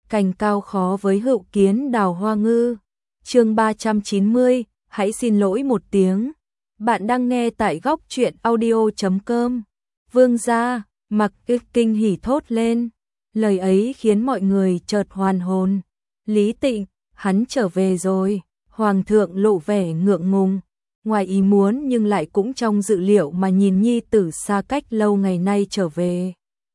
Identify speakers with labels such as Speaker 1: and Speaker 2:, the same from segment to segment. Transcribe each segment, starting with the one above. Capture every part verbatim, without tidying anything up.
Speaker 1: cành cao khó với hữu kiến đào hoa ngư. Chương ba trăm chín mươi, hãy xin lỗi một tiếng. Bạn đang nghe tại góc truyện audio chấm com. Vương gia, Mặc Ích kinh hỉ thốt lên. Lời ấy khiến mọi người chợt hoàn hồn. Lý Tịnh, hắn trở về rồi. Hoàng thượng lộ vẻ ngượng ngùng, ngoài ý muốn nhưng lại cũng trong dự liệu mà nhìn nhi tử xa cách lâu ngày nay trở về.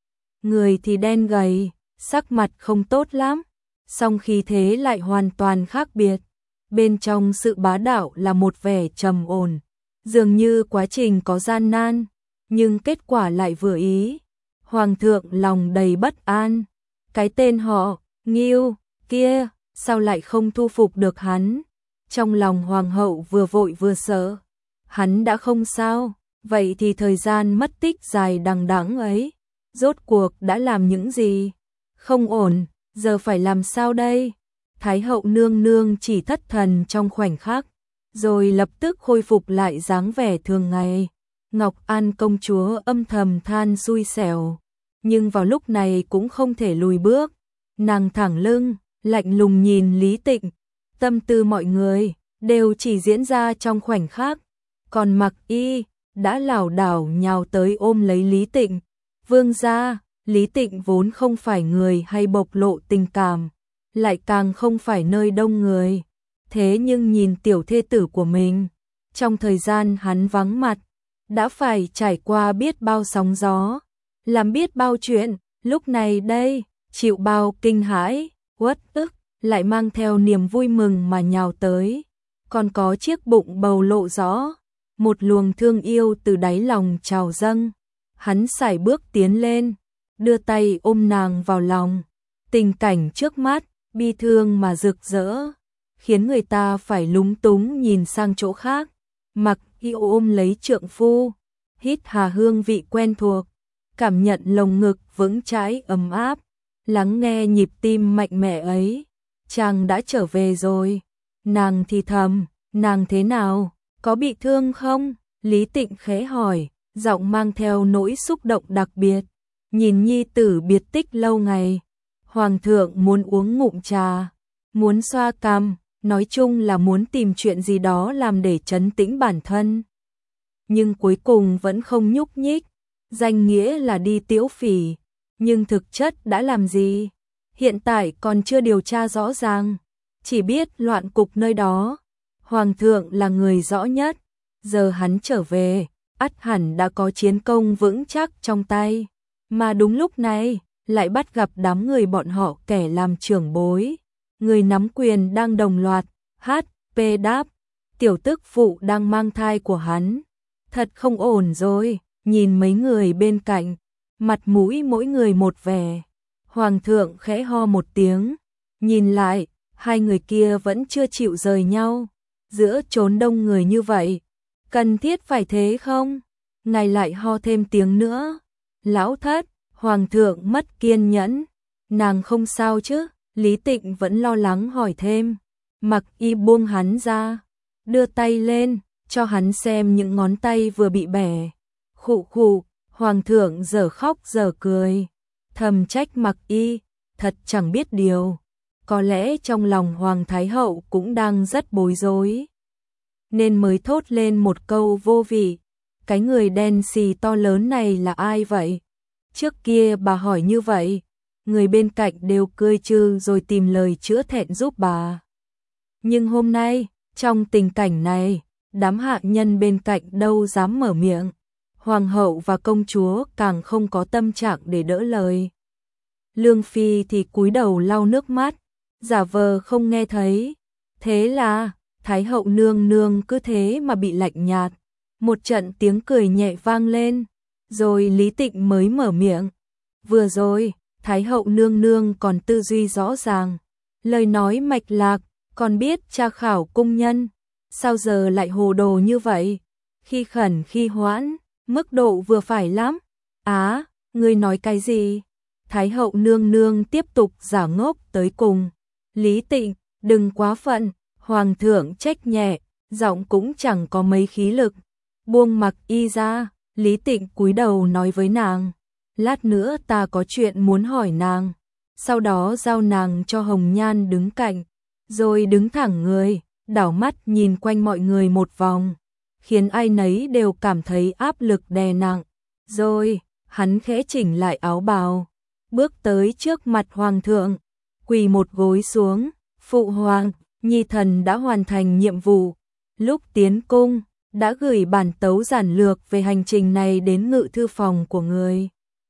Speaker 1: Người thì đen gầy, sắc mặt không tốt lắm, song khí thế lại hoàn toàn khác biệt. Bên trong sự bá đạo là một vẻ trầm ổn, dường như quá trình có gian nan, nhưng kết quả lại vừa ý. Hoàng thượng lòng đầy bất an, cái tên họ Ngưu kia sao lại không thu phục được hắn. Trong lòng hoàng hậu vừa vội vừa sợ. Hắn đã không sao, vậy thì thời gian mất tích dài đằng đẵng ấy, rốt cuộc đã làm những gì? Không ổn, giờ phải làm sao đây? Thái hậu nương nương chỉ thất thần trong khoảnh khắc, rồi lập tức khôi phục lại dáng vẻ thường ngày. Ngọc An công chúa âm thầm than xui xẻo, nhưng vào lúc này cũng không thể lùi bước. Nàng thẳng lưng, lạnh lùng nhìn Lý Tịnh. Tâm tư mọi người đều chỉ diễn ra trong khoảnh khắc, còn Mặc Y đã lảo đảo nhào tới ôm lấy Lý Tịnh. Vương gia, Lý Tịnh vốn không phải người hay bộc lộ tình cảm, lại càng không phải nơi đông người. Thế nhưng nhìn tiểu thê tử của mình, trong thời gian hắn vắng mặt, đã phải trải qua biết bao sóng gió, làm biết bao chuyện, lúc này đây, chịu bao kinh hãi, uất ức, lại mang theo niềm vui mừng mà nhào tới. Còn có chiếc bụng bầu lộ rõ, một luồng thương yêu từ đáy lòng trào dâng. Hắn sải bước tiến lên, đưa tay ôm nàng vào lòng. Tình cảnh trước mắt, bi thương mà rực rỡ, khiến người ta phải lúng túng nhìn sang chỗ khác. Mặc Y ôm lấy trượng phu, hít hà hương vị quen thuộc, cảm nhận lồng ngực vững chãi ấm áp, lắng nghe nhịp tim mạnh mẽ ấy. Chàng đã trở về rồi. Nàng thì thầm, nàng thế nào, có bị thương không? Lý Tịnh khẽ hỏi, giọng mang theo nỗi xúc động đặc biệt. Nhìn nhi tử biệt tích lâu ngày, hoàng thượng muốn uống ngụm trà, muốn xoa cằm, nói chung là muốn tìm chuyện gì đó làm để trấn tĩnh bản thân. Nhưng cuối cùng vẫn không nhúc nhích, danh nghĩa là đi tiễu phỉ, nhưng thực chất đã làm gì? Hiện tại còn chưa điều tra rõ ràng, chỉ biết loạn cục nơi đó. Hoàng thượng là người rõ nhất, giờ hắn trở về, ắt hẳn đã có chiến công vững chắc trong tay. Mà đúng lúc này, lại bắt gặp đám người bọn họ kẻ làm trưởng bối. Người nắm quyền đang đồng loạt, hát, pê đáp, tiểu tức phụ đang mang thai của hắn. Thật không ổn rồi, nhìn mấy người bên cạnh, mặt mũi mỗi người một vẻ. Hoàng thượng khẽ ho một tiếng, nhìn lại, hai người kia vẫn chưa chịu rời nhau. Giữa chốn đông người như vậy, cần thiết phải thế không? Ngài lại ho thêm tiếng nữa. Lão thất, hoàng thượng mất kiên nhẫn. Nàng không sao chứ? Lý Tịnh vẫn lo lắng hỏi thêm. Mặc Y buông hắn ra, đưa tay lên, cho hắn xem những ngón tay vừa bị bẻ. Khụ khụ, hoàng thượng giờ khóc giờ cười, thầm trách Mặc Y, thật chẳng biết điều. Có lẽ trong lòng Hoàng Thái Hậu cũng đang rất bối rối, nên mới thốt lên một câu vô vị. Cái người đen xì to lớn này là ai vậy? Trước kia bà hỏi như vậy, người bên cạnh đều cười trừ rồi tìm lời chữa thẹn giúp bà. Nhưng hôm nay, trong tình cảnh này, đám hạ nhân bên cạnh đâu dám mở miệng. Hoàng hậu và công chúa càng không có tâm trạng để đỡ lời. Lương Phi thì cúi đầu lau nước mắt, giả vờ không nghe thấy. Thế là, Thái hậu nương nương cứ thế mà bị lạnh nhạt. Một trận tiếng cười nhẹ vang lên, rồi Lý Tịnh mới mở miệng. Vừa rồi, Thái hậu nương nương còn tư duy rõ ràng, lời nói mạch lạc, còn biết tra khảo cung nhân. Sao giờ lại hồ đồ như vậy? Khi khẩn khi hoãn, mức độ vừa phải lắm. Á, ngươi nói cái gì? Thái hậu nương nương tiếp tục giả ngốc tới cùng. Lý Tịnh, đừng quá phận, hoàng thượng trách nhẹ, giọng cũng chẳng có mấy khí lực. Buông Mặc Y ra, Lý Tịnh cúi đầu nói với nàng. Lát nữa ta có chuyện muốn hỏi nàng. sau đó giao nàng cho Hồng Nhan đứng cạnh, rồi đứng thẳng người, đảo mắt nhìn quanh mọi người một vòng, khiến ai nấy đều cảm thấy áp lực đè nặng. Rồi, hắn khẽ chỉnh lại áo bào, bước tới trước mặt hoàng thượng, quỳ một gối xuống, phụ hoàng, nhi thần đã hoàn thành nhiệm vụ, lúc tiến cung, đã gửi bản tấu giản lược về hành trình này đến ngự thư phòng của người.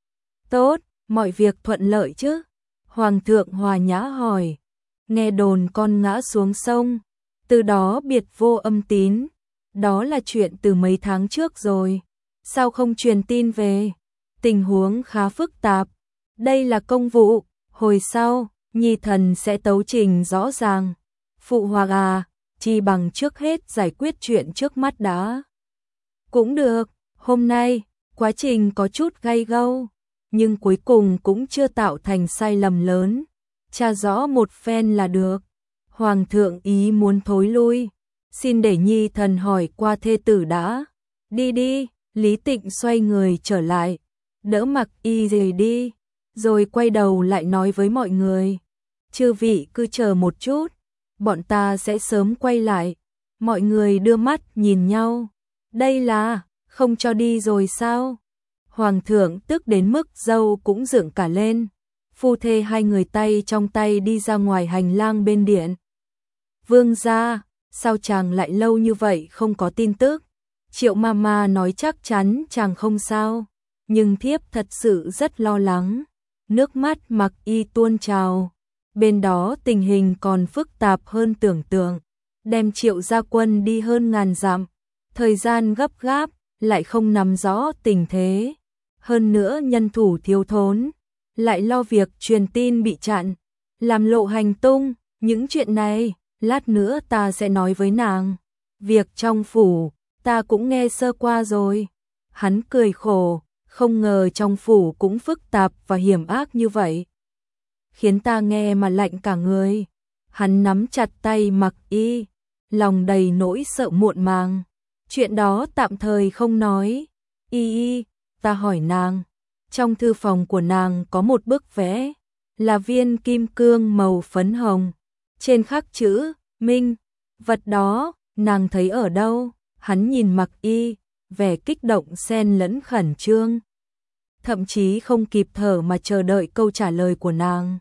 Speaker 1: Tốt, mọi việc thuận lợi chứ? Hoàng thượng hòa nhã hỏi. Nghe đồn con ngã xuống sông, từ đó biệt vô âm tín, đó là chuyện từ mấy tháng trước rồi, sao không truyền tin về? Tình huống khá phức tạp, đây là công vụ, hồi sau, nhi thần sẽ tấu trình rõ ràng. Phụ hoàng à, chi bằng trước hết giải quyết chuyện trước mắt đã. Cũng được, hôm nay, quá trình có chút gay gâu, nhưng cuối cùng cũng chưa tạo thành sai lầm lớn. Tra rõ một phen là được. Hoàng thượng ý muốn thối lui, xin để nhi thần hỏi qua thê tử đã. Đi đi, Lý Tịnh xoay người trở lại, đỡ Mặc Y rời đi, rồi quay đầu lại nói với mọi người. Chư vị cứ chờ một chút, bọn ta sẽ sớm quay lại. Mọi người đưa mắt nhìn nhau. Đây là, không cho đi rồi sao? Hoàng thượng tức đến mức râu cũng dựng cả lên. Phu thê hai người tay trong tay đi ra ngoài hành lang bên điện. Vương gia, sao chàng lại lâu như vậy không có tin tức? Triệu Mama nói chắc chắn chàng không sao, nhưng thiếp thật sự rất lo lắng. Nước mắt Mặc Y tuôn trào. Bên đó tình hình còn phức tạp hơn tưởng tượng, đem Triệu gia quân đi hơn ngàn dặm, thời gian gấp gáp, lại không nắm rõ tình thế. Hơn nữa nhân thủ thiếu thốn, lại lo việc truyền tin bị chặn, làm lộ hành tung, những chuyện này, lát nữa ta sẽ nói với nàng. Việc trong phủ, ta cũng nghe sơ qua rồi. Hắn cười khổ, không ngờ trong phủ cũng phức tạp và hiểm ác như vậy. Khiến ta nghe mà lạnh cả người. Hắn nắm chặt tay Mặc Y, lòng đầy nỗi sợ muộn màng. Chuyện đó tạm thời không nói. Y y, ta hỏi nàng, trong thư phòng của nàng có một bức vẽ, là viên kim cương màu phấn hồng, trên khắc chữ Minh, vật đó nàng thấy ở đâu? Hắn nhìn Mặc Y, vẻ kích động xen lẫn khẩn trương, thậm chí không kịp thở mà chờ đợi câu trả lời của nàng.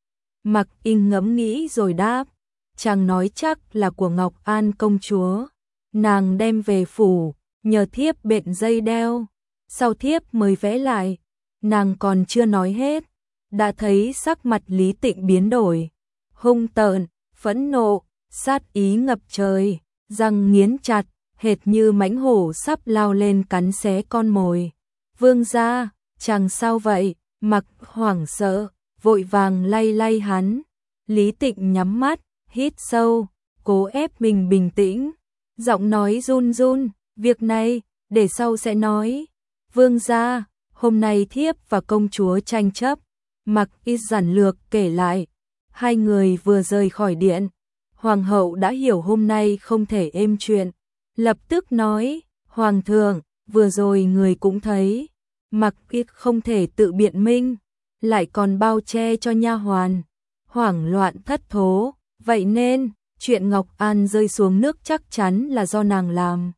Speaker 1: Mặc Y ngẫm nghĩ rồi đáp, chàng nói chắc là của Ngọc An công chúa, nàng đem về phủ, nhờ thiếp bện dây đeo, sau thiếp mới vẽ lại. Nàng còn chưa nói hết, đã thấy sắc mặt Lý Tịnh biến đổi, hung tợn, phẫn nộ, sát ý ngập trời, răng nghiến chặt, hệt như mãnh hổ sắp lao lên cắn xé con mồi. Vương gia, chàng sao vậy? Mặc hoảng sợ, vội vàng lay lay hắn. Lý Tịnh nhắm mắt, hít sâu, cố ép mình bình tĩnh, giọng nói run run, việc này, để sau sẽ nói. Vương gia, hôm nay thiếp và công chúa tranh chấp. Mặc Y giản lược kể lại, hai người vừa rời khỏi điện, hoàng hậu đã hiểu hôm nay không thể êm chuyện, lập tức nói, hoàng thượng, vừa rồi người cũng thấy, Mặc Y không thể tự biện minh, lại còn bao che cho nha hoàn, hoảng loạn thất thố, vậy nên, chuyện Ngọc An rơi xuống nước chắc chắn là do nàng làm.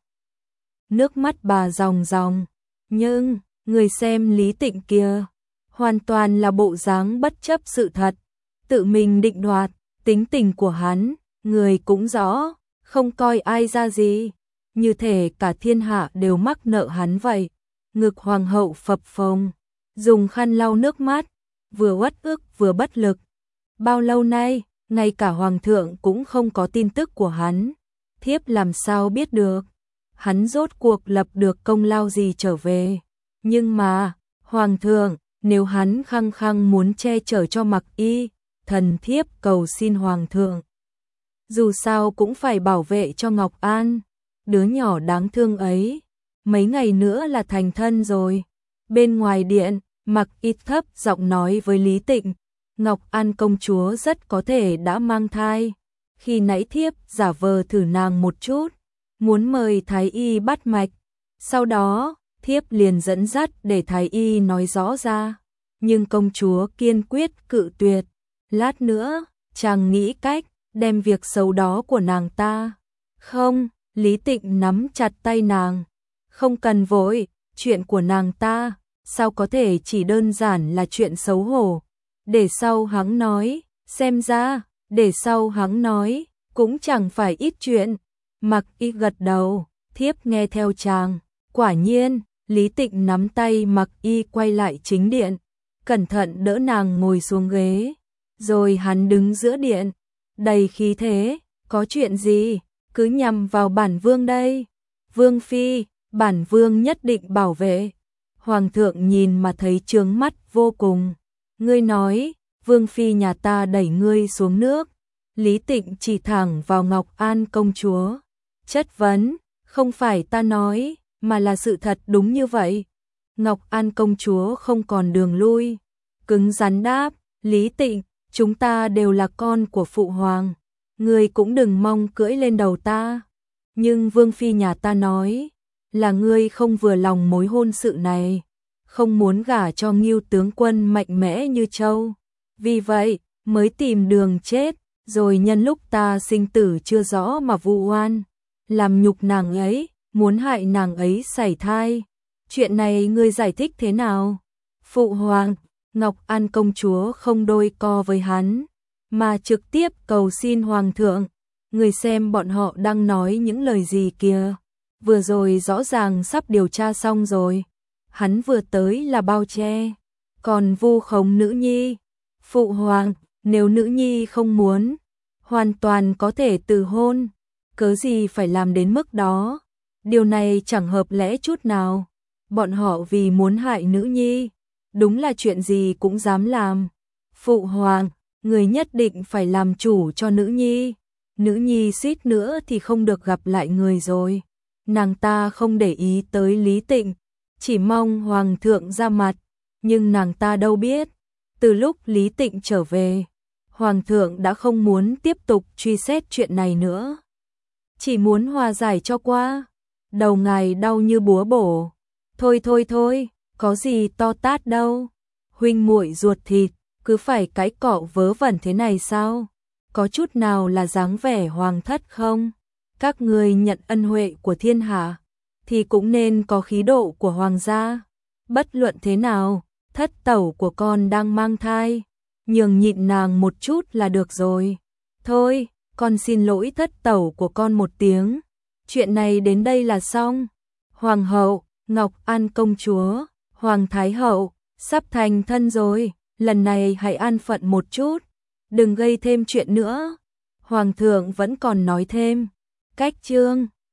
Speaker 1: Nước mắt bà ròng ròng, nhưng, người xem Lý Tịnh kia, hoàn toàn là bộ dáng bất chấp sự thật, tự mình định đoạt, tính tình của hắn, người cũng rõ, không coi ai ra gì, như thể cả thiên hạ đều mắc nợ hắn vậy. Ngực hoàng hậu phập phồng, dùng khăn lau nước mắt, vừa uất ức vừa bất lực. Bao lâu nay, ngay cả hoàng thượng cũng không có tin tức của hắn, thiếp làm sao biết được, hắn rốt cuộc lập được công lao gì trở về. Nhưng mà, hoàng thượng, nếu hắn khăng khăng muốn che chở cho Mặc Y, thần thiếp cầu xin hoàng thượng. Dù sao cũng phải bảo vệ cho Ngọc An, đứa nhỏ đáng thương ấy, mấy ngày nữa là thành thân rồi. Bên ngoài điện, Mặc Y thấp giọng nói với Lý Tịnh, Ngọc An công chúa rất có thể đã mang thai. Khi nãy thiếp giả vờ thử nàng một chút, muốn mời Thái Y bắt mạch, sau đó thiếp liền dẫn dắt để Thái Y nói rõ ra, nhưng công chúa kiên quyết cự tuyệt. Lát nữa, chàng nghĩ cách đem việc xấu đó của nàng ta. Không, Lý Tịnh nắm chặt tay nàng. Không cần vội, chuyện của nàng ta, sao có thể chỉ đơn giản là chuyện xấu hổ. Để sau hắn nói, xem ra, để sau hắn nói, cũng chẳng phải ít chuyện. Mặc Y gật đầu, thiếp nghe theo chàng. Quả nhiên, Lý Tịnh nắm tay Mặc Y quay lại chính điện, cẩn thận đỡ nàng ngồi xuống ghế. Rồi hắn đứng giữa điện, đầy khí thế, có chuyện gì, cứ nhằm vào bản vương đây. Vương phi, bản vương nhất định bảo vệ. Hoàng thượng nhìn mà thấy chướng mắt vô cùng. Ngươi nói, vương phi nhà ta đẩy ngươi xuống nước. Lý Tịnh chỉ thẳng vào Ngọc An công chúa. Chất vấn, không phải ta nói, mà là sự thật đúng như vậy. Ngọc An công chúa không còn đường lui. Cứng rắn đáp, Lý Tịnh, chúng ta đều là con của phụ hoàng. Ngươi cũng đừng mong cưỡi lên đầu ta. Nhưng vương phi nhà ta nói, là ngươi không vừa lòng mối hôn sự này, không muốn gả cho Ngưu tướng quân mạnh mẽ như Châu. Vì vậy, mới tìm đường chết, rồi nhân lúc ta sinh tử chưa rõ mà vu oan, làm nhục nàng ấy, muốn hại nàng ấy sảy thai. Chuyện này ngươi giải thích thế nào? Phụ hoàng, Ngọc An công chúa không đôi co với hắn, mà trực tiếp cầu xin hoàng thượng. Người xem bọn họ đang nói những lời gì kìa. Vừa rồi rõ ràng sắp điều tra xong rồi. Hắn vừa tới là bao che, còn vu khống nữ nhi. Phụ hoàng, nếu nữ nhi không muốn, hoàn toàn có thể từ hôn. Cớ gì phải làm đến mức đó? Điều này chẳng hợp lẽ chút nào. Bọn họ vì muốn hại nữ nhi, đúng là chuyện gì cũng dám làm. Phụ hoàng, người nhất định phải làm chủ cho nữ nhi. Nữ nhi suýt nữa thì không được gặp lại người rồi. Nàng ta không để ý tới Lý Tịnh, chỉ mong hoàng thượng ra mặt, nhưng nàng ta đâu biết, từ lúc Lý Tịnh trở về, hoàng thượng đã không muốn tiếp tục truy xét chuyện này nữa, chỉ muốn hòa giải cho qua. Đầu ngài đau như búa bổ. Thôi thôi thôi, có gì to tát đâu. Huynh muội ruột thịt, cứ phải cái cọ vớ vẩn thế này sao? Có chút nào là dáng vẻ hoàng thất không? Các người nhận ân huệ của thiên hạ, thì cũng nên có khí độ của hoàng gia. Bất luận thế nào, thất tẩu của con đang mang thai, nhường nhịn nàng một chút là được rồi. Thôi, con xin lỗi thất tẩu của con một tiếng. Chuyện này đến đây là xong. Hoàng hậu, Ngọc An công chúa, Hoàng thái hậu, sắp thành thân rồi, lần này hãy an phận một chút, đừng gây thêm chuyện nữa. Hoàng thượng vẫn còn nói thêm. Cách chương